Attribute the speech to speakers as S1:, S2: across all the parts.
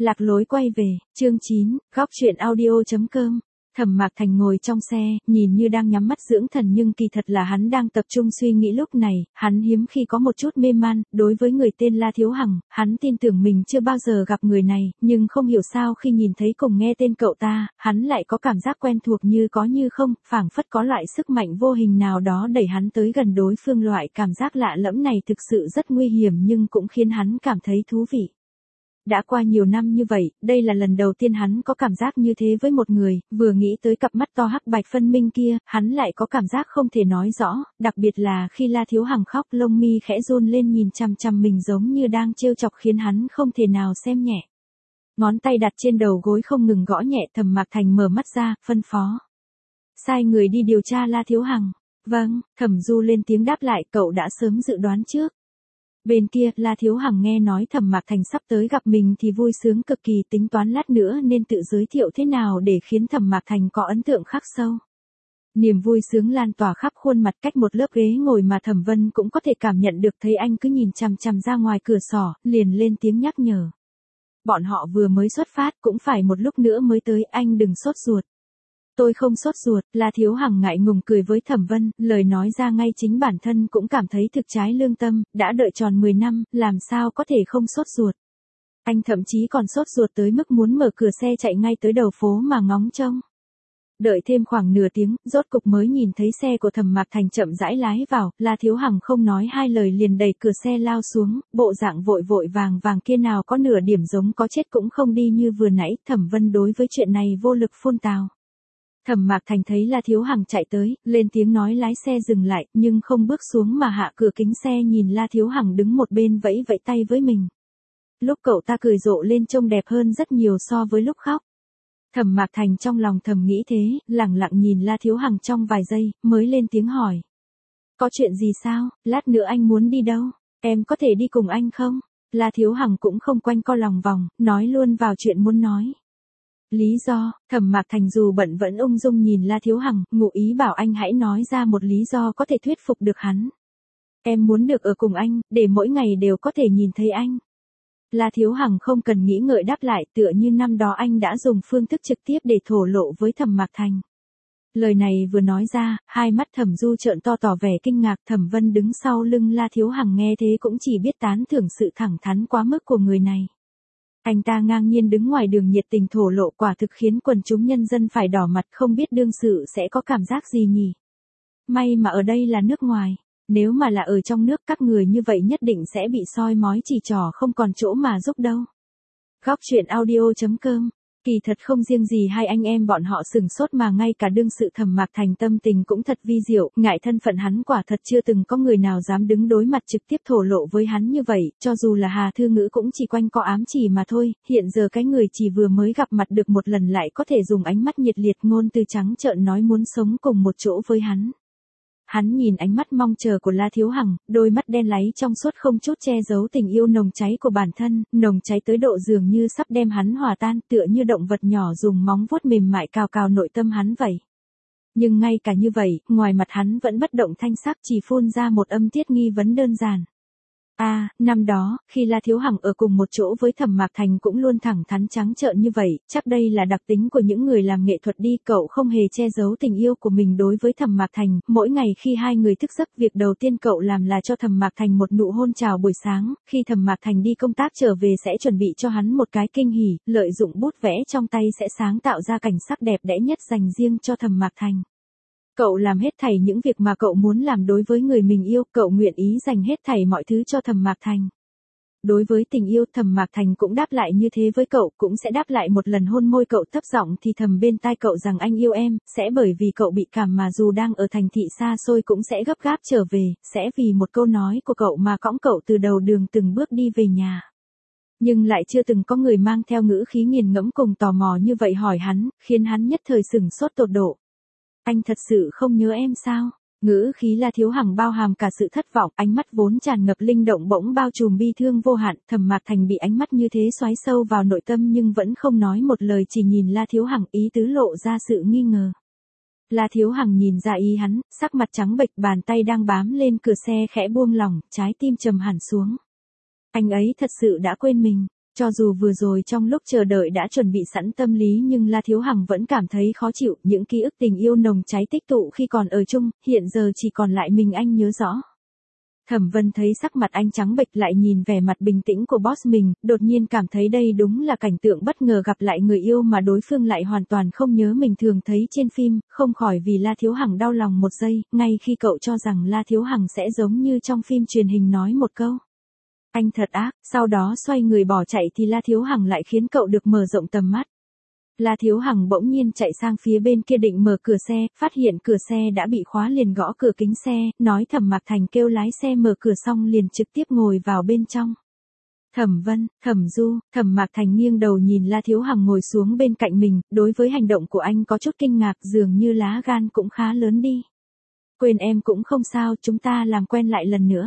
S1: Lạc lối quay về, chương 9, góc truyện audio.com. Thẩm Mạc Thành ngồi trong xe, nhìn như đang nhắm mắt dưỡng thần nhưng kỳ thật là hắn đang tập trung suy nghĩ lúc này, hắn hiếm khi có một chút mê man, đối với người tên La Thiếu Hằng, hắn tin tưởng mình chưa bao giờ gặp người này, nhưng không hiểu sao khi nhìn thấy cùng nghe tên cậu ta, hắn lại có cảm giác quen thuộc như có như không, phảng phất có loại sức mạnh vô hình nào đó đẩy hắn tới gần đối phương. Loại cảm giác lạ lẫm này thực sự rất nguy hiểm nhưng cũng khiến hắn cảm thấy thú vị. Đã qua nhiều năm như vậy, đây là lần đầu tiên hắn có cảm giác như thế với một người, vừa nghĩ tới cặp mắt to hắc bạch phân minh kia, hắn lại có cảm giác không thể nói rõ, đặc biệt là khi La Thiếu Hằng khóc lông mi khẽ run lên nhìn chằm chằm mình giống như đang trêu chọc khiến hắn không thể nào xem nhẹ. Ngón tay đặt trên đầu gối không ngừng gõ nhẹ. Thẩm Mạc Thành mở mắt ra, phân phó. Sai người đi điều tra La Thiếu Hằng. Vâng, Thẩm Du lên tiếng đáp lại, cậu đã sớm dự đoán trước. Bên kia, La Thiếu Hằng nghe nói Thẩm Mạc Thành sắp tới gặp mình thì vui sướng cực kỳ, tính toán lát nữa nên tự giới thiệu thế nào để khiến Thẩm Mạc Thành có ấn tượng khắc sâu. Niềm vui sướng lan tỏa khắp khuôn mặt, cách một lớp ghế ngồi mà Thẩm Vân cũng có thể cảm nhận được, thấy anh cứ nhìn chằm chằm ra ngoài cửa sổ, liền lên tiếng nhắc nhở. Bọn họ vừa mới xuất phát, cũng phải một lúc nữa mới tới, anh đừng sốt ruột. Tôi không sốt ruột. La Thiếu Hằng ngại ngùng cười với Thẩm Vân, lời nói ra ngay chính bản thân cũng cảm thấy thực trái lương tâm, đã đợi tròn 10 năm, làm sao có thể không sốt ruột. Anh thậm chí còn sốt ruột tới mức muốn mở cửa xe chạy ngay tới đầu phố mà ngóng trông. Đợi thêm khoảng nửa tiếng, rốt cục mới nhìn thấy xe của Thẩm Mạc Thành chậm rãi lái vào, La Thiếu Hằng không nói hai lời liền đẩy cửa xe lao xuống, bộ dạng vội vội vàng vàng kia nào có nửa điểm giống có chết cũng không đi như vừa nãy. Thẩm Vân đối với chuyện này vô lực phun tào. Thẩm Mạc Thành thấy La Thiếu Hằng chạy tới, lên tiếng nói lái xe dừng lại, nhưng không bước xuống mà hạ cửa kính xe nhìn La Thiếu Hằng đứng một bên vẫy vẫy tay với mình. Lúc cậu ta cười rộ lên trông đẹp hơn rất nhiều so với lúc khóc. Thẩm Mạc Thành trong lòng thầm nghĩ thế, lẳng lặng nhìn La Thiếu Hằng trong vài giây, mới lên tiếng hỏi. Có chuyện gì sao, lát nữa anh muốn đi đâu, em có thể đi cùng anh không? La Thiếu Hằng cũng không quanh co lòng vòng, nói luôn vào chuyện muốn nói. Lý do. Thẩm Mạc Thành dù bận vẫn ung dung nhìn La Thiếu Hằng, ngụ ý bảo anh hãy nói ra một lý do có thể thuyết phục được hắn. Em muốn được ở cùng anh, để mỗi ngày đều có thể nhìn thấy anh. La Thiếu Hằng không cần nghĩ ngợi đáp lại, tựa như năm đó anh đã dùng phương thức trực tiếp để thổ lộ với Thẩm Mạc Thành. Lời này vừa nói ra, hai mắt Thẩm Du trợn to tỏ vẻ kinh ngạc. Thẩm Vân đứng sau lưng La Thiếu Hằng nghe thế cũng chỉ biết tán thưởng sự thẳng thắn quá mức của người này. Anh ta ngang nhiên đứng ngoài đường nhiệt tình thổ lộ, quả thực khiến quần chúng nhân dân phải đỏ mặt, không biết đương sự sẽ có cảm giác gì nhỉ. May mà ở đây là nước ngoài, nếu mà là ở trong nước các người như vậy nhất định sẽ bị soi mói chỉ trỏ không còn chỗ mà giúp đâu. Góc truyện audio.com. Kỳ thật không riêng gì hai anh em bọn họ sừng sốt mà ngay cả đương sự Thẩm Mạc Thành tâm tình cũng thật vi diệu, ngại thân phận hắn quả thật chưa từng có người nào dám đứng đối mặt trực tiếp thổ lộ với hắn như vậy, cho dù là Hà Thư Ngữ cũng chỉ quanh co ám chỉ mà thôi, hiện giờ cái người chỉ vừa mới gặp mặt được một lần lại có thể dùng ánh mắt nhiệt liệt ngôn từ trắng trợn nói muốn sống cùng một chỗ với hắn. Hắn nhìn ánh mắt mong chờ của La Thiếu Hằng, đôi mắt đen láy trong suốt không chút che giấu tình yêu nồng cháy của bản thân, nồng cháy tới độ dường như sắp đem hắn hòa tan, tựa như động vật nhỏ dùng móng vuốt mềm mại cào cào nội tâm hắn vậy. Nhưng ngay cả như vậy, ngoài mặt hắn vẫn bất động thanh sắc, chỉ phun ra một âm tiết nghi vấn đơn giản. Năm đó, khi La Thiếu Hằng ở cùng một chỗ với Thẩm Mạc Thành cũng luôn thẳng thắn trắng trợn như vậy, chắc đây là đặc tính của những người làm nghệ thuật đi, cậu không hề che giấu tình yêu của mình đối với Thẩm Mạc Thành, mỗi ngày khi hai người thức giấc việc đầu tiên cậu làm là cho Thẩm Mạc Thành một nụ hôn chào buổi sáng, khi Thẩm Mạc Thành đi công tác trở về sẽ chuẩn bị cho hắn một cái kinh hỉ, lợi dụng bút vẽ trong tay sẽ sáng tạo ra cảnh sắc đẹp đẽ nhất dành riêng cho Thẩm Mạc Thành. Cậu làm hết thảy những việc mà cậu muốn làm đối với người mình yêu, cậu nguyện ý dành hết thảy mọi thứ cho Thẩm Mạc Thành. Đối với tình yêu, Thẩm Mạc Thành cũng đáp lại như thế với cậu, cũng sẽ đáp lại một lần hôn môi cậu thấp giọng thì thầm bên tai cậu rằng anh yêu em, sẽ bởi vì cậu bị cảm mà dù đang ở thành thị xa xôi cũng sẽ gấp gáp trở về, sẽ vì một câu nói của cậu mà cõng cậu từ đầu đường từng bước đi về nhà. Nhưng lại chưa từng có người mang theo ngữ khí nghiền ngẫm cùng tò mò như vậy hỏi hắn, khiến hắn nhất thời sửng sốt tột độ. Anh thật sự không nhớ em sao? Ngữ khí La Thiếu Hằng bao hàm cả sự thất vọng, ánh mắt vốn tràn ngập linh động bỗng bao trùm bi thương vô hạn. Thẩm Mạc Thành bị ánh mắt như thế xoáy sâu vào nội tâm nhưng vẫn không nói một lời, chỉ nhìn La Thiếu Hằng, ý tứ lộ ra sự nghi ngờ. La Thiếu Hằng nhìn ra ý hắn, sắc mặt trắng bệch, bàn tay đang bám lên cửa xe khẽ buông lỏng, trái tim trầm hẳn xuống. Anh ấy thật sự đã quên mình. Cho dù vừa rồi trong lúc chờ đợi đã chuẩn bị sẵn tâm lý nhưng La Thiếu Hằng vẫn cảm thấy khó chịu, những ký ức tình yêu nồng cháy tích tụ khi còn ở chung, hiện giờ chỉ còn lại mình anh nhớ rõ. Thẩm Vân thấy sắc mặt anh trắng bệch lại nhìn vẻ mặt bình tĩnh của boss mình, đột nhiên cảm thấy đây đúng là cảnh tượng bất ngờ gặp lại người yêu mà đối phương lại hoàn toàn không nhớ mình thường thấy trên phim, không khỏi vì La Thiếu Hằng đau lòng một giây, ngay khi cậu cho rằng La Thiếu Hằng sẽ giống như trong phim truyền hình nói một câu. Anh thật ác, sau đó xoay người bỏ chạy thì La Thiếu Hằng lại khiến cậu được mở rộng tầm mắt. La Thiếu Hằng bỗng nhiên chạy sang phía bên kia định mở cửa xe, phát hiện cửa xe đã bị khóa liền gõ cửa kính xe, nói Thẩm Mạc Thành kêu lái xe mở cửa xong liền trực tiếp ngồi vào bên trong. Thẩm Vân, Thẩm Du, Thẩm Mạc Thành nghiêng đầu nhìn La Thiếu Hằng ngồi xuống bên cạnh mình, đối với hành động của anh có chút kinh ngạc, dường như lá gan cũng khá lớn đi. Quên em cũng không sao, chúng ta làm quen lại lần nữa.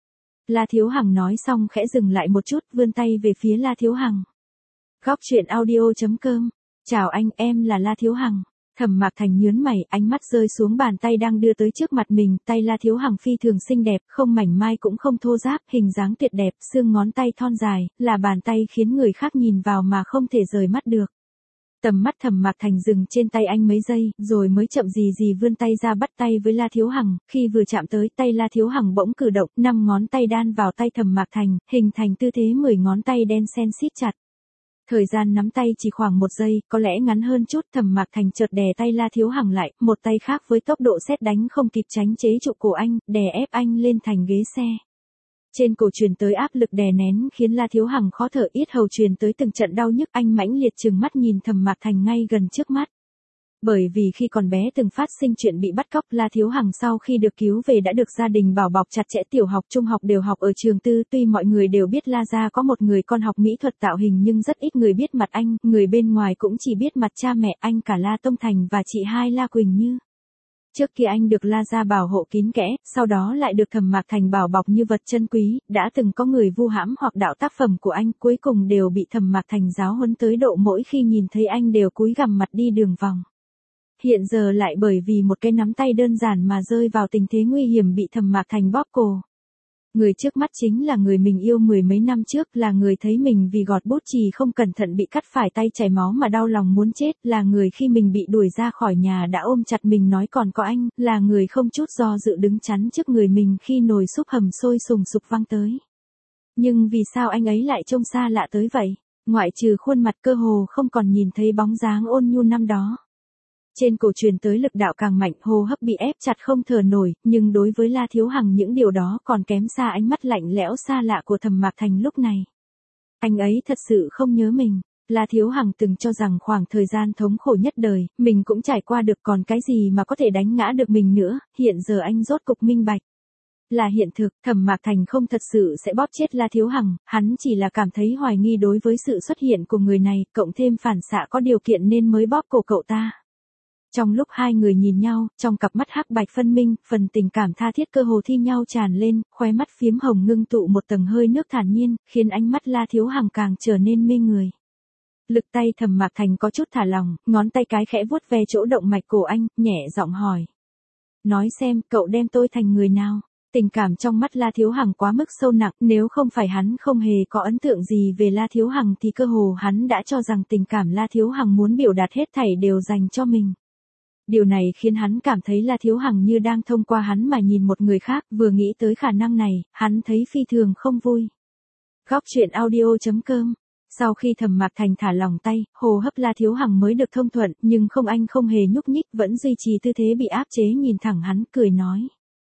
S1: La Thiếu Hằng nói xong khẽ dừng lại một chút, vươn tay về phía La Thiếu Hằng. Góc truyện audio.com. Chào anh, em là La Thiếu Hằng. Thẩm Mạc Thành nhướng mày, ánh mắt rơi xuống bàn tay đang đưa tới trước mặt mình, tay La Thiếu Hằng phi thường xinh đẹp, không mảnh mai cũng không thô ráp, hình dáng tuyệt đẹp, xương ngón tay thon dài, là bàn tay khiến người khác nhìn vào mà không thể rời mắt được. Tầm mắt Thẩm Mạc Thành dừng trên tay anh mấy giây, rồi mới chậm gì vươn tay ra bắt tay với La Thiếu Hằng, khi vừa chạm tới tay La Thiếu Hằng bỗng cử động, 5 ngón tay đan vào tay Thẩm Mạc Thành, hình thành tư thế 10 ngón tay đen xen siết chặt. Thời gian nắm tay chỉ khoảng 1 giây, có lẽ ngắn hơn chút, Thẩm Mạc Thành chợt đè tay La Thiếu Hằng lại, một tay khác với tốc độ sét đánh không kịp tránh chế trụ cổ anh, đè ép anh lên thành ghế xe. Trên cổ truyền tới áp lực đè nén khiến La Thiếu Hằng khó thở, yết hầu truyền tới từng trận đau nhức, anh mãnh liệt trừng mắt nhìn Thẩm Mạc Thành ngay gần trước mắt. Bởi vì khi còn bé từng phát sinh chuyện bị bắt cóc, La Thiếu Hằng sau khi được cứu về đã được gia đình bảo bọc chặt chẽ, tiểu học trung học đều học ở trường tư, tuy mọi người đều biết La gia có một người con học mỹ thuật tạo hình nhưng rất ít người biết mặt anh, người bên ngoài cũng chỉ biết mặt cha mẹ anh cả La Tông Thành và chị hai La Quỳnh Như. Trước kia anh được La gia bảo hộ kín kẽ, sau đó lại được Thẩm Mạc Thành bảo bọc như vật chân quý, đã từng có người vu hãm hoặc đạo tác phẩm của anh, cuối cùng đều bị Thẩm Mạc Thành giáo huấn tới độ mỗi khi nhìn thấy anh đều cúi gằm mặt đi đường vòng. Hiện giờ lại bởi vì một cái nắm tay đơn giản mà rơi vào tình thế nguy hiểm bị Thẩm Mạc Thành bóp cổ. Người trước mắt chính là người mình yêu 10 mấy năm trước, là người thấy mình vì gọt bút chì không cẩn thận bị cắt phải tay chảy máu mà đau lòng muốn chết, là người khi mình bị đuổi ra khỏi nhà đã ôm chặt mình nói còn có anh, là người không chút do dự đứng chắn trước người mình khi nồi súp hầm sôi sùng sục văng tới. Nhưng vì sao anh ấy lại trông xa lạ tới vậy? Ngoại trừ khuôn mặt cơ hồ không còn nhìn thấy bóng dáng ôn nhu năm đó. Trên cổ truyền tới lực đạo càng mạnh, hô hấp bị ép chặt không thở nổi, nhưng đối với La Thiếu Hằng những điều đó còn kém xa ánh mắt lạnh lẽo xa lạ của Thẩm Mạc Thành lúc này. Anh ấy thật sự không nhớ mình. La Thiếu Hằng từng cho rằng khoảng thời gian thống khổ nhất đời, mình cũng trải qua được, còn cái gì mà có thể đánh ngã được mình nữa, hiện giờ anh rốt cục minh bạch. Là hiện thực, Thẩm Mạc Thành không thật sự sẽ bóp chết La Thiếu Hằng, hắn chỉ là cảm thấy hoài nghi đối với sự xuất hiện của người này, cộng thêm phản xạ có điều kiện nên mới bóp cổ cậu ta. Trong lúc hai người nhìn nhau, trong cặp mắt hắc bạch phân minh, phần tình cảm tha thiết cơ hồ thi nhau tràn lên, khóe mắt phiếm hồng ngưng tụ một tầng hơi nước thản nhiên, khiến ánh mắt La Thiếu Hằng càng trở nên mê người. Lực tay Thẩm Mạc Thành có chút thả lỏng, ngón tay cái khẽ vuốt ve chỗ động mạch cổ anh, nhẹ giọng hỏi. Nói xem, cậu đem tôi thành người nào? Tình cảm trong mắt La Thiếu Hằng quá mức sâu nặng, nếu không phải hắn không hề có ấn tượng gì về La Thiếu Hằng thì cơ hồ hắn đã cho rằng tình cảm La Thiếu Hằng muốn biểu đạt hết thảy đều dành cho mình. Điều này khiến hắn cảm thấy La Thiếu Hằng như đang thông qua hắn mà nhìn một người khác, vừa nghĩ tới khả năng này, hắn thấy phi thường không vui. Góc truyện audio.com. Sau khi Thẩm Mạc Thành thả lỏng tay, hô hấp La Thiếu Hằng mới được thông thuận, nhưng anh không hề nhúc nhích, vẫn duy trì tư thế bị áp chế nhìn thẳng hắn, cười nói.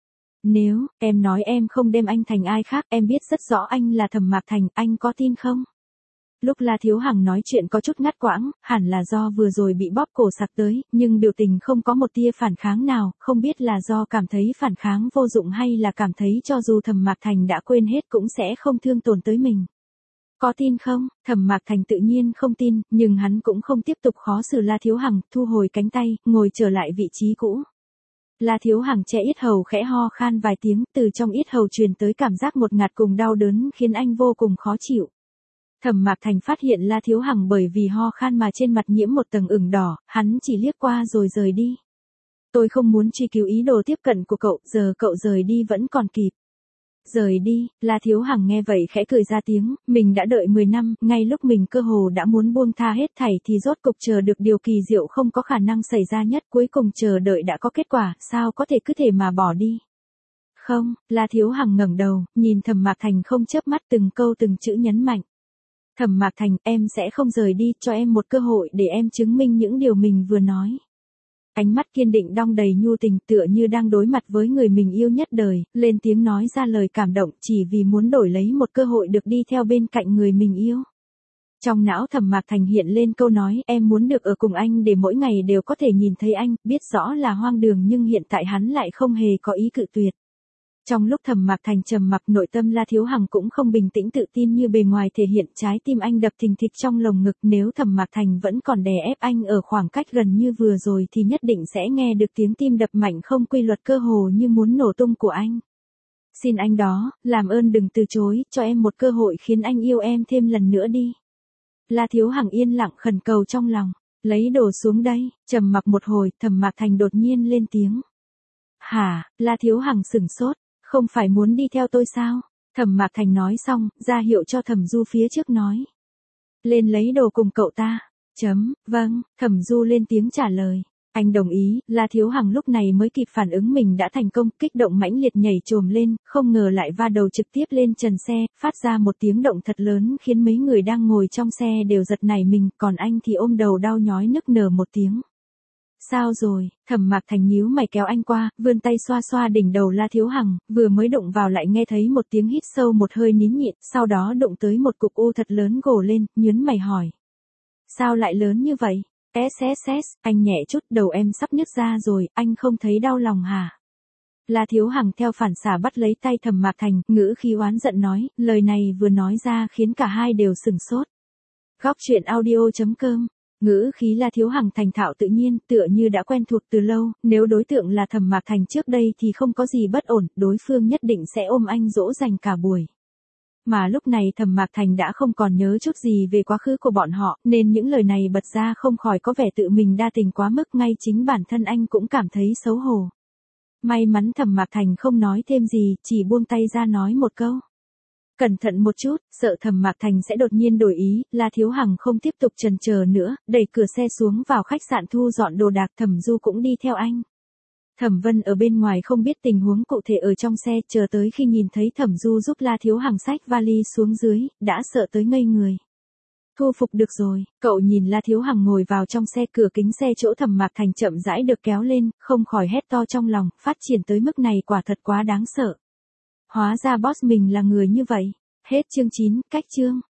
S1: Nếu, em nói em không đem anh thành ai khác, em biết rất rõ anh là Thẩm Mạc Thành, anh có tin không? Lúc La Thiếu Hằng nói chuyện có chút ngắt quãng, hẳn là do vừa rồi bị bóp cổ sặc tới, nhưng biểu tình không có một tia phản kháng nào, không biết là do cảm thấy phản kháng vô dụng hay là cảm thấy cho dù Thẩm Mạc Thành đã quên hết cũng sẽ không thương tổn tới mình. Có tin không? Thẩm Mạc Thành tự nhiên không tin, nhưng hắn cũng không tiếp tục khó xử La Thiếu Hằng, thu hồi cánh tay, ngồi trở lại vị trí cũ. La Thiếu Hằng che yết hầu khẽ ho khan vài tiếng, từ trong yết hầu truyền tới cảm giác ngột ngạt cùng đau đớn khiến anh vô cùng khó chịu. Thẩm Mạc Thành phát hiện La Thiếu Hằng bởi vì ho khan mà trên mặt nhiễm một tầng ửng đỏ, hắn chỉ liếc qua rồi rời đi. Tôi không muốn truy cứu ý đồ tiếp cận của cậu, giờ cậu rời đi vẫn còn kịp. Rời đi, La Thiếu Hằng nghe vậy khẽ cười ra tiếng, mình đã đợi 10 năm, ngay lúc mình cơ hồ đã muốn buông tha hết thảy thì rốt cục chờ được điều kỳ diệu không có khả năng xảy ra nhất, cuối cùng chờ đợi đã có kết quả, sao có thể cứ thể mà bỏ đi. Không, La Thiếu Hằng ngẩng đầu, nhìn Thẩm Mạc Thành không chớp mắt từng câu từng chữ nhấn mạnh. Thẩm Mạc Thành, em sẽ không rời đi, cho em một cơ hội để em chứng minh những điều mình vừa nói. Ánh mắt kiên định đong đầy nhu tình tựa như đang đối mặt với người mình yêu nhất đời, lên tiếng nói ra lời cảm động chỉ vì muốn đổi lấy một cơ hội được đi theo bên cạnh người mình yêu. Trong não Thẩm Mạc Thành hiện lên câu nói em muốn được ở cùng anh để mỗi ngày đều có thể nhìn thấy anh, biết rõ là hoang đường nhưng hiện tại hắn lại không hề có ý cự tuyệt. Trong lúc Thẩm Mạc Thành trầm mặc nội tâm La Thiếu Hằng cũng không bình tĩnh tự tin như bề ngoài thể hiện, trái tim anh đập thình thịch trong lồng ngực, nếu Thẩm Mạc Thành vẫn còn đè ép anh ở khoảng cách gần như vừa rồi thì nhất định sẽ nghe được tiếng tim đập mạnh không quy luật cơ hồ như muốn nổ tung của anh. Xin anh đó, làm ơn đừng từ chối, cho em một cơ hội khiến anh yêu em thêm lần nữa đi. La Thiếu Hằng yên lặng khẩn cầu trong lòng, lấy đồ xuống đây, trầm mặc một hồi, Thẩm Mạc Thành đột nhiên lên tiếng. Hả, La Thiếu Hằng sửng sốt. Không phải muốn đi theo tôi sao? Thẩm Mạc Thành nói xong, ra hiệu cho Thẩm Du phía trước nói. Lên lấy đồ cùng cậu ta. Vâng, Thẩm Du lên tiếng trả lời. Anh đồng ý, La Thiếu Hằng lúc này mới kịp phản ứng mình đã thành công, kích động mãnh liệt nhảy chồm lên, không ngờ lại va đầu trực tiếp lên trần xe, phát ra một tiếng động thật lớn khiến mấy người đang ngồi trong xe đều giật nảy mình, còn anh thì ôm đầu đau nhói nức nở một tiếng. Sao rồi? Thẩm Mạc Thành nhíu mày kéo anh qua, vươn tay xoa xoa đỉnh đầu La Thiếu Hằng, vừa mới đụng vào lại nghe thấy một tiếng hít sâu một hơi nín nhịn, sau đó đụng tới một cục u thật lớn gồ lên, nhớn mày hỏi. Sao lại lớn như vậy? SSS, anh nhẹ chút, đầu em sắp nứt ra rồi, anh không thấy đau lòng hả? La Thiếu Hằng theo phản xạ bắt lấy tay Thẩm Mạc Thành, ngữ khí oán giận nói, lời này vừa nói ra khiến cả hai đều sửng sốt. Góc truyện audio.com. Ngữ khí La Thiếu Hằng thành thạo tự nhiên, tựa như đã quen thuộc từ lâu, nếu đối tượng là Thẩm Mạc Thành trước đây thì không có gì bất ổn, đối phương nhất định sẽ ôm anh dỗ dành cả buổi. Mà lúc này Thẩm Mạc Thành đã không còn nhớ chút gì về quá khứ của bọn họ, nên những lời này bật ra không khỏi có vẻ tự mình đa tình quá mức, ngay chính bản thân anh cũng cảm thấy xấu hổ. May mắn Thẩm Mạc Thành không nói thêm gì, chỉ buông tay ra nói một câu. Cẩn thận một chút, sợ Thẩm Mạc Thành sẽ đột nhiên đổi ý, La Thiếu Hằng không tiếp tục chần chờ nữa, đẩy cửa xe xuống vào khách sạn thu dọn đồ đạc, Thẩm Du cũng đi theo anh. Thẩm Vân ở bên ngoài không biết tình huống cụ thể ở trong xe, chờ tới khi nhìn thấy Thẩm Du giúp La Thiếu Hằng xách vali xuống dưới, đã sợ tới ngây người. Thu phục được rồi, cậu nhìn La Thiếu Hằng ngồi vào trong xe, cửa kính xe chỗ Thẩm Mạc Thành chậm rãi được kéo lên, không khỏi hét to trong lòng, phát triển tới mức này quả thật quá đáng sợ. Hóa ra boss mình là người như vậy. Hết chương 9, cách chương.